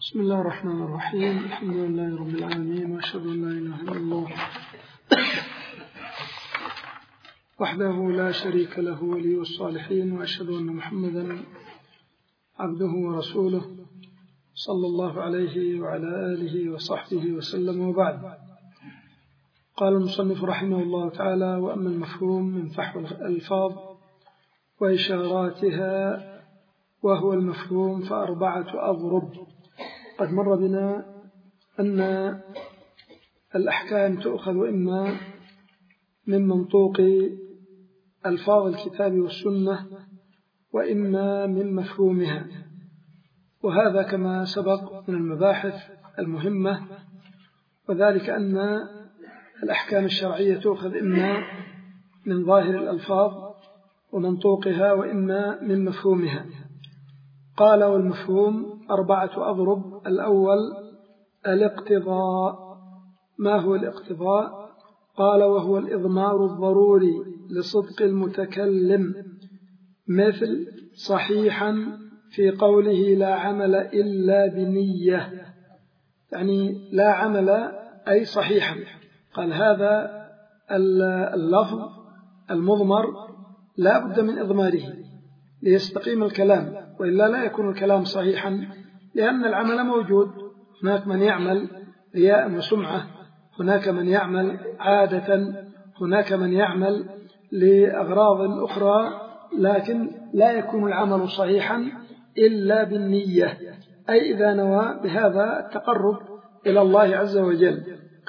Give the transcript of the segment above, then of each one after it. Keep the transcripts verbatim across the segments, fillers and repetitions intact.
بسم الله الرحمن الرحيم. الحمد لله رب العالمين، وأشهد أن لا إله إلا الله وحده لا شريك له ولي الصالحين، وأشهد أن محمدا عبده ورسوله صلى الله عليه وعلى آله وصحبه وسلم. وبعد، قال المصنف رحمه الله تعالى: وأما المفهوم من فحوى الألفاظ وإشاراتها وهو المفهوم فأربعة أضرب. قد مر بنا أن الأحكام تؤخذ إما من منطوق ألفاظ الكتاب والسنة وإما من مفهومها، وهذا كما سبق من المباحث المهمة، وذلك أن الأحكام الشرعية تؤخذ إما من ظاهر الألفاظ ومنطوقها وإما من مفهومها. قال: والمفهوم أربعة أضرب. الأول الاقتضاء. ما هو الاقتضاء؟ قال: وهو الإضمار الضروري لصدق المتكلم، مثل صحيحا في قوله لا عمل إلا بنية، يعني لا عمل أي صحيحا. قال هذا اللفظ المضمر لا بد من إضماره ليستقيم الكلام، وإلا لا يكون الكلام صحيحا، لأن العمل موجود. هناك من يعمل رياء وسمعة، هناك من يعمل عادة، هناك من يعمل لأغراض أخرى، لكن لا يكون العمل صحيحا إلا بالنية، أي إذا نوى بهذا التقرب إلى الله عز وجل.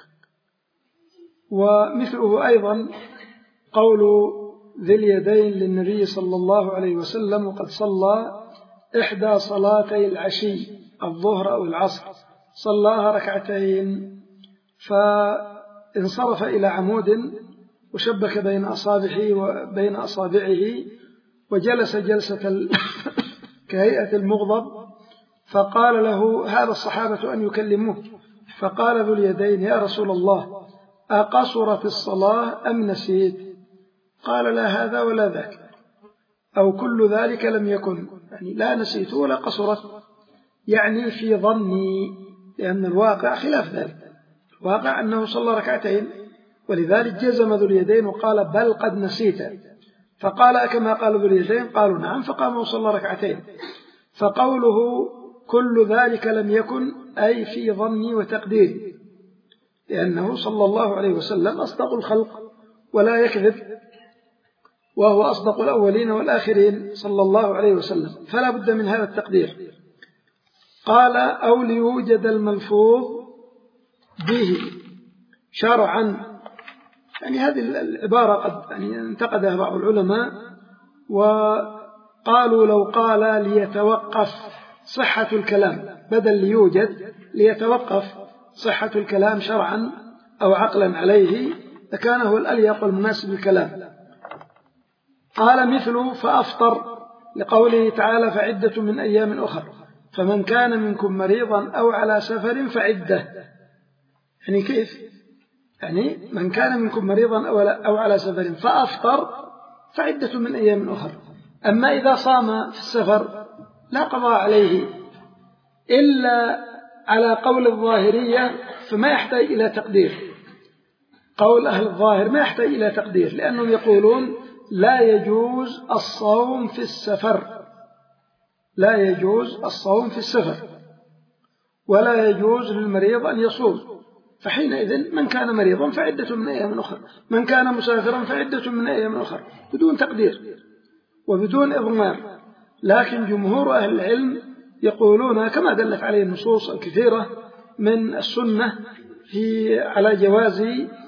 ومثله أيضا قول ذي اليدين للنبي صلى الله عليه وسلم وقد صلى إحدى صلاتي العشي، الظهر أو العصر، صلاها ركعتين، فانصرف إلى عمود وشبك بين أصابعه وبين أصابعه وجلس جلسة كهيئة المغضب، فقال له هذا الصحابة أن يكلموه، فقال ذو اليدين: يا رسول الله، أقصرت الصلاة أم نسيت؟ قال: لا هذا ولا ذاك، أو كل ذلك لم يكن، يعني لا نسيت ولا قصرت، يعني في ظني، لأن الواقع خلاف ذلك. الواقع أنه صلى ركعتين، ولذلك جزم ذو اليدين وقال: بل قد نسيت. فقال: كما قال ذو اليدين؟ قالوا: نعم. فقام وصلى ركعتين. فقوله كل ذلك لم يكن أي في ظني وتقديري، لأنه صلى الله عليه وسلم أصدق الخلق ولا يكذب، وهو أصدق الأولين والآخرين صلى الله عليه وسلم، فلا بد من هذا التقدير. قال: أو ليوجد الملفوظ به شرعا، يعني هذه العبارة قد يعني انتقدها بعض العلماء، وقالوا لو قال ليتوقف صحة الكلام بدل ليوجد، ليتوقف صحة الكلام شرعا أو عقلا عليه، لكان هو الأليق والمناسب الكلام. قال: مثل فأفطر، لقوله تعالى: فعدة من أيام أخر، فمن كان منكم مريضا أو على سفر فعدة. يعني كيف؟ يعني من كان منكم مريضا أو على سفر فأفطر فعدة من أيام أخر. أما إذا صام في السفر لا قضاء عليه، إلا على قول الظاهرية، فما يحتاج إلى تقدير. قول أهل الظاهر ما يحتاج إلى تقدير، لأنهم يقولون لا يجوز الصوم في السفر، لا يجوز الصوم في السفر، ولا يجوز للمريض أن يصوم. فحينئذ من كان مريضا فعدة من أيام أخرى، من كان مسافرا فعدة من أيام أخرى، بدون تقدير وبدون إضمار. لكن جمهور أهل العلم يقولون كما دلت عليه النصوص الكثيرة من السنة في على جواز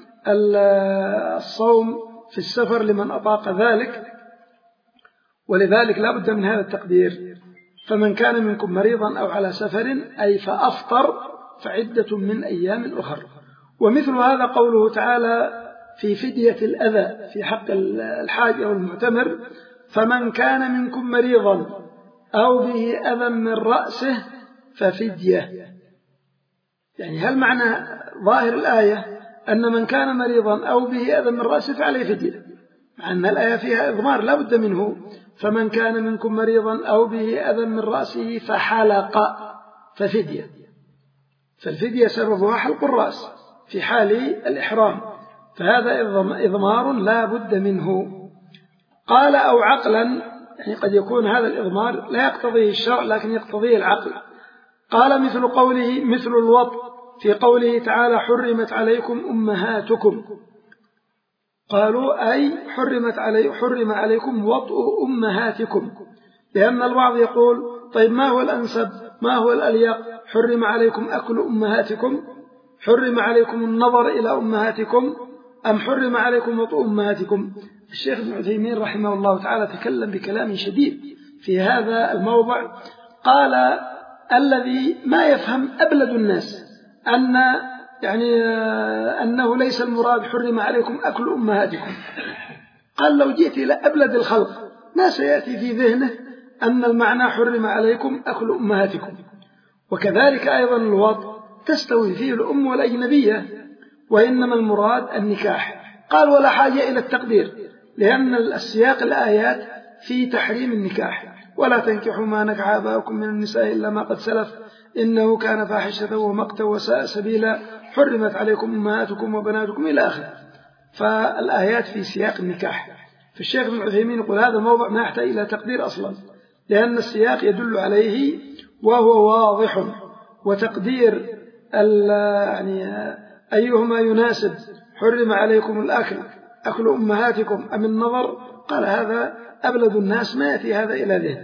الصوم في السفر لمن أطاق ذلك، ولذلك لا بد من هذا التقدير. فمن كان منكم مريضا أو على سفر أي فأفطر فعدة من أيام أخر. ومثل هذا قوله تعالى في فدية الأذى في حق الحاج أو المعتمر: فمن كان منكم مريضا أو به أذى من رأسه ففدية. يعني هل معنى ظاهر الآية أن من كان مريضا أو به أذى من رأسه فعليه فدية، مع أن الآية فيها إضمار لا بد منه؟ فمن كان منكم مريضا أو به أذى من رأسه فحلق ففدية. فالفدية سببها حلق الرأس في حال الإحرام، فهذا إضمار لا بد منه. قال أو عقلا، يعني قد يكون هذا الإضمار لا يقتضيه الشرع لكن يقتضيه العقل. قال مثل قوله مثل الوطء في قوله تعالى حرمت عليكم أمهاتكم، قالوا أي حرمت علي حرم عليكم وطء أمهاتكم، لأن البعض يقول طيب ما هو الأنسب ما هو الأليق، حرم عليكم أكل أمهاتكم، حرم عليكم النظر إلى أمهاتكم، أم حرم عليكم وطء أمهاتكم؟ الشيخ ابن عثيمين رحمه الله تعالى تكلم بكلام شديد في هذا الموضع. قال الذي ما يفهم أبلد الناس أن يعني أنه ليس المراد حرم عليكم أكل أمهاتكم، قال لو جئت إلى أبلد الخلق ما سيأتي في ذهنه أن المعنى حرم عليكم أكل أمهاتكم. وكذلك أيضا الوطء تستوي فيه الأم والأجنبية، وإنما المراد النكاح. قال ولا حاجة إلى التقدير، لأن السياق الآيات في تحريم النكاح، ولا تنكحوا ما نكح آباؤكم من النساء إلا ما قد سلف إنه كان فاحشة ومقتا وساء سبيلا، حرمت عليكم أمهاتكم وبناتكم إلى آخره. فالآيات في سياق النكاح. فالشيخ ابن عثيمين يقول هذا الموضوع ما يحتاج إلى تقدير أصلا، لأن السياق يدل عليه وهو واضح، وتقدير يعني أيهما يناسب، حرم عليكم الأكل أكل أمهاتكم أم النظر، قال هذا أبلد الناس ما يأتي هذا إلى ذهن.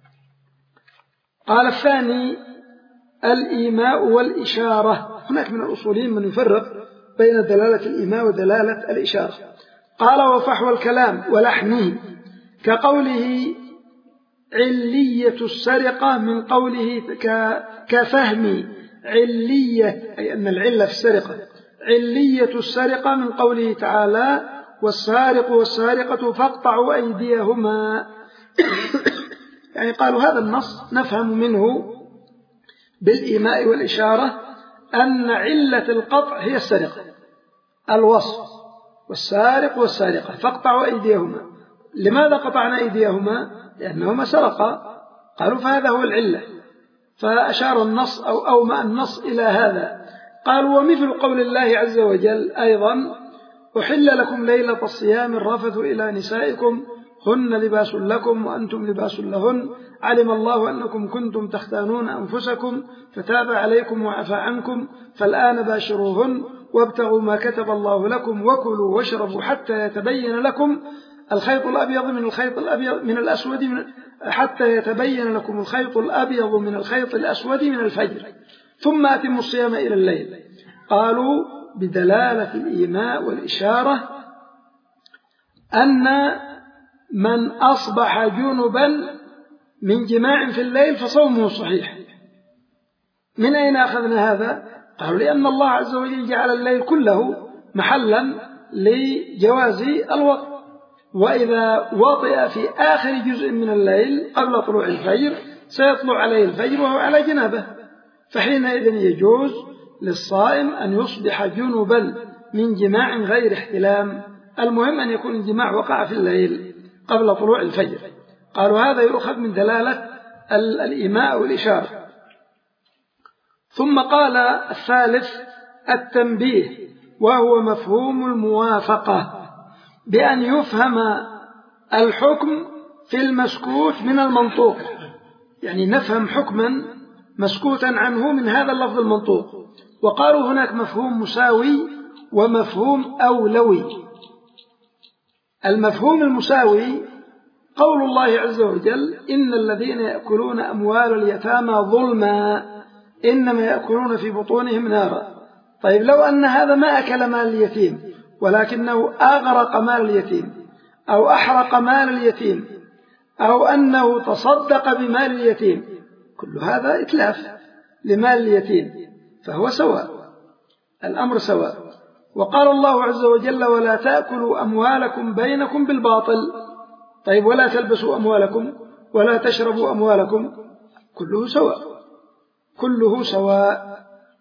قال الثاني الإيماء والإشارة. هناك من الأصوليين من يفرق بين دلالة الإيماء ودلالة الإشارة. قال وفحوى الكلام ولحنه كقوله علية السرقة من قوله كفهم علية، أي أن العلة في السرقة، علية السرقة من قوله تعالى والسارق والسارقة فاقطعوا أيديهما. يعني قالوا هذا النص نفهم منه بالإيماء والإشارة أن علة القطع هي السرقة، الوصف والسارق والسارقة فاقطعوا أيديهما. لماذا قطعنا أيديهما؟ لأنهما سرقا، قالوا فهذا هو العلة، فأشار النص أو أومأ النص إلى هذا. قالوا ومثل قول الله عز وجل أيضا أحل لكم ليلة الصيام الرفث إلى نسائكم هن لباس لكم وأنتم لباس لهن علم الله أنكم كنتم تختانون أنفسكم فتاب عليكم وعفى عنكم فالآن باشروهن وابتغوا ما كتب الله لكم وكلوا واشربوا حتى يتبين لكم الخيط الأبيض من الخيط الأبيض من الأسود من حتى يتبين لكم الخيط الأبيض من الخيط الأسود من الفجر ثم أتموا الصيام إلى الليل. قالوا بدلالة الإيماء والإشارة أن من أصبح جنبا من جماع في الليل فصومه صحيح. من أين أخذنا هذا؟ قالوا لأن الله عز وجل جعل الليل كله محلا لجواز الوطء، وإذا وطئ في آخر جزء من الليل قبل طلوع الفجر سيطلع عليه الفجر وهو على جنابه، فحينئذ يجوز للصائم أن يصبح جنبا من جماع غير احتلام، المهم أن يكون الجماع وقع في الليل قبل طلوع الفجر. قالوا هذا يؤخذ من دلالة الإيماء والإشارة. ثم قال الثالث التنبيه، وهو مفهوم الموافقة، بأن يفهم الحكم في المسكوت من المنطوق، يعني نفهم حكما مسكوتا عنه من هذا اللفظ المنطوق. وقالوا هناك مفهوم مساوي ومفهوم أولوي. المفهوم المساوي قول الله عز وجل إن الذين يأكلون أموال اليتامى ظلما إنما يأكلون في بطونهم نارا. طيب لو أن هذا ما أكل مال اليتيم ولكنه أغرق مال اليتيم أو أحرق مال اليتيم أو أنه تصدق بمال اليتيم، كل هذا إتلاف لمال اليتيم، فهو سواء، الأمر سواء. وقال الله عز وجل ولا تأكلوا أموالكم بينكم بالباطل. طيب ولا تلبسوا أموالكم ولا تشربوا أموالكم، كله سواء، كله سواء.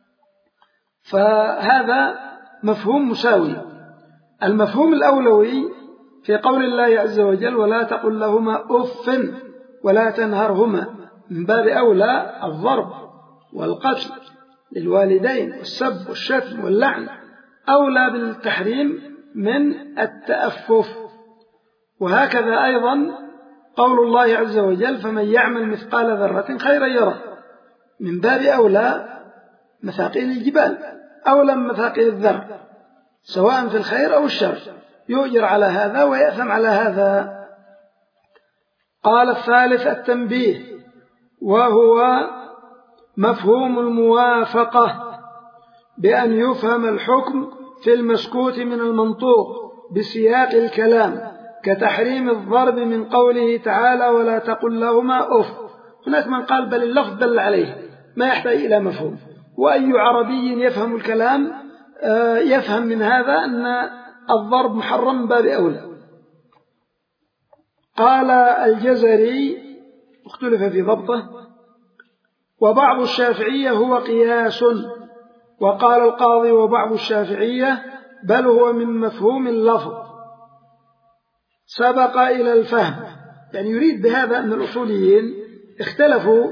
فهذا مفهوم مساوي. المفهوم الأولوي في قول الله عز وجل ولا تقل لهما أف ولا تنهرهما، من باب أولى الضرب والقتل للوالدين والسب والشتم واللعن أولى بالتحريم من التأفف. وهكذا أيضا قول الله عز وجل فمن يعمل مثقال ذرة خيرا يره، من باب أولى مثاقيل الجبال أولى من مثاقيل الذر، سواء في الخير أو الشر، يؤجر على هذا ويأثم على هذا. قال الثالث التنبيه، وهو مفهوم الموافقة، بأن يفهم الحكم في المسكوت من المنطوق بسياق الكلام، كتحريم الضرب من قوله تعالى ولا تقل لهما أف. هناك من قال بل اللفظ دل عليه ما يحتاج إلى مفهوم، وأي عربي يفهم الكلام يفهم من هذا أن الضرب محرم من باب أولى. قال الجزري اختلف في ضبطه، وبعض الشافعية هو قياس. وقال القاضي وبعض الشافعية بل هو من مفهوم اللفظ سبق إلى الفهم. يعني يريد بهذا أن الأصوليين اختلفوا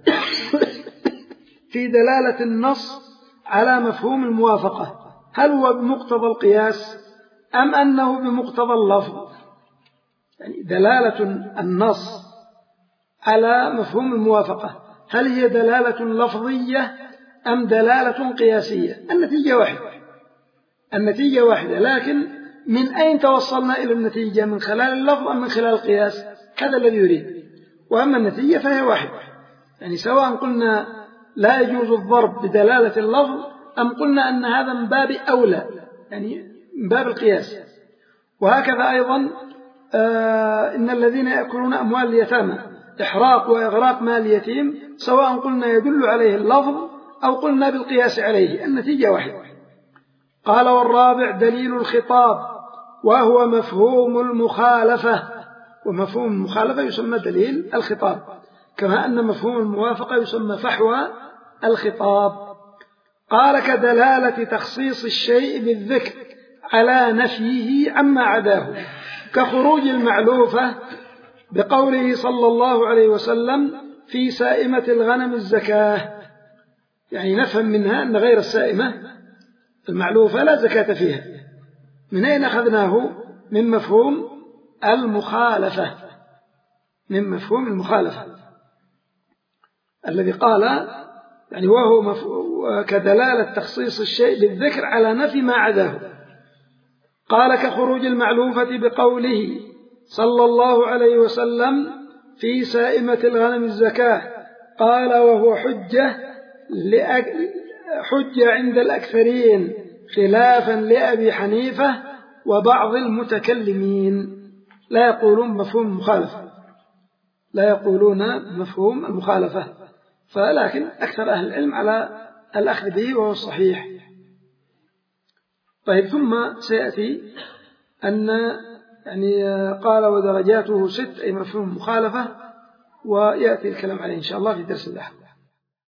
في دلالة النص على مفهوم الموافقة، هل هو بمقتضى القياس أم أنه بمقتضى اللفظ؟ يعني دلالة النص على مفهوم الموافقة هل هي دلالة لفظية أم دلالة قياسية؟ النتيجة واحدة، النتيجة واحدة، لكن من أين توصلنا إلى النتيجة؟ من خلال اللفظ أم من خلال القياس؟ هذا الذي يريد. وأما النتيجة فهي واحدة، يعني سواء قلنا لا يجوز الضرب بدلالة اللفظ أم قلنا أن هذا من باب أولى، يعني من باب القياس. وهكذا أيضا آه إن الذين يأكلون أموال اليتامى إحراق وإغراق مال اليتيم، سواء قلنا يدل عليه اللفظ أو قلنا بالقياس عليه، النتيجة واحدة. قال والرابع دليل الخطاب، وهو مفهوم المخالفة، ومفهوم المخالفة يسمى دليل الخطاب، كما أن مفهوم الموافقة يسمى فحوى الخطاب. قال كدلالة تخصيص الشيء بالذكر على نفيه عما عداه، كخروج المعلوفة بقوله صلى الله عليه وسلم في سائمة الغنم الزكاة، يعني نفهم منها أن غير السائمة المعلوفة لا زكاة فيها. من أين أخذناه؟ من مفهوم المخالفة، من مفهوم المخالفة الذي قال يعني وهو كدلالة تخصيص الشيء بالذكر على نفي ما عداه. قال كخروج المعلوفة بقوله صلى الله عليه وسلم في سائمة الغنم الزكاة، قال وهو حجة حجة عند الأكثرين خلافا لأبي حنيفة وبعض المتكلمين، لا يقولون مفهوم المخالفة، لا يقولون مفهوم المخالفة، فلكن أكثر أهل العلم على الأخذ به وهو الصحيح. طيب ثم سيأتي أن يعني قال ودرجاته ست أي مفهوم مخالفة، ويأتي الكلام عليه إن شاء الله في درس الأحد.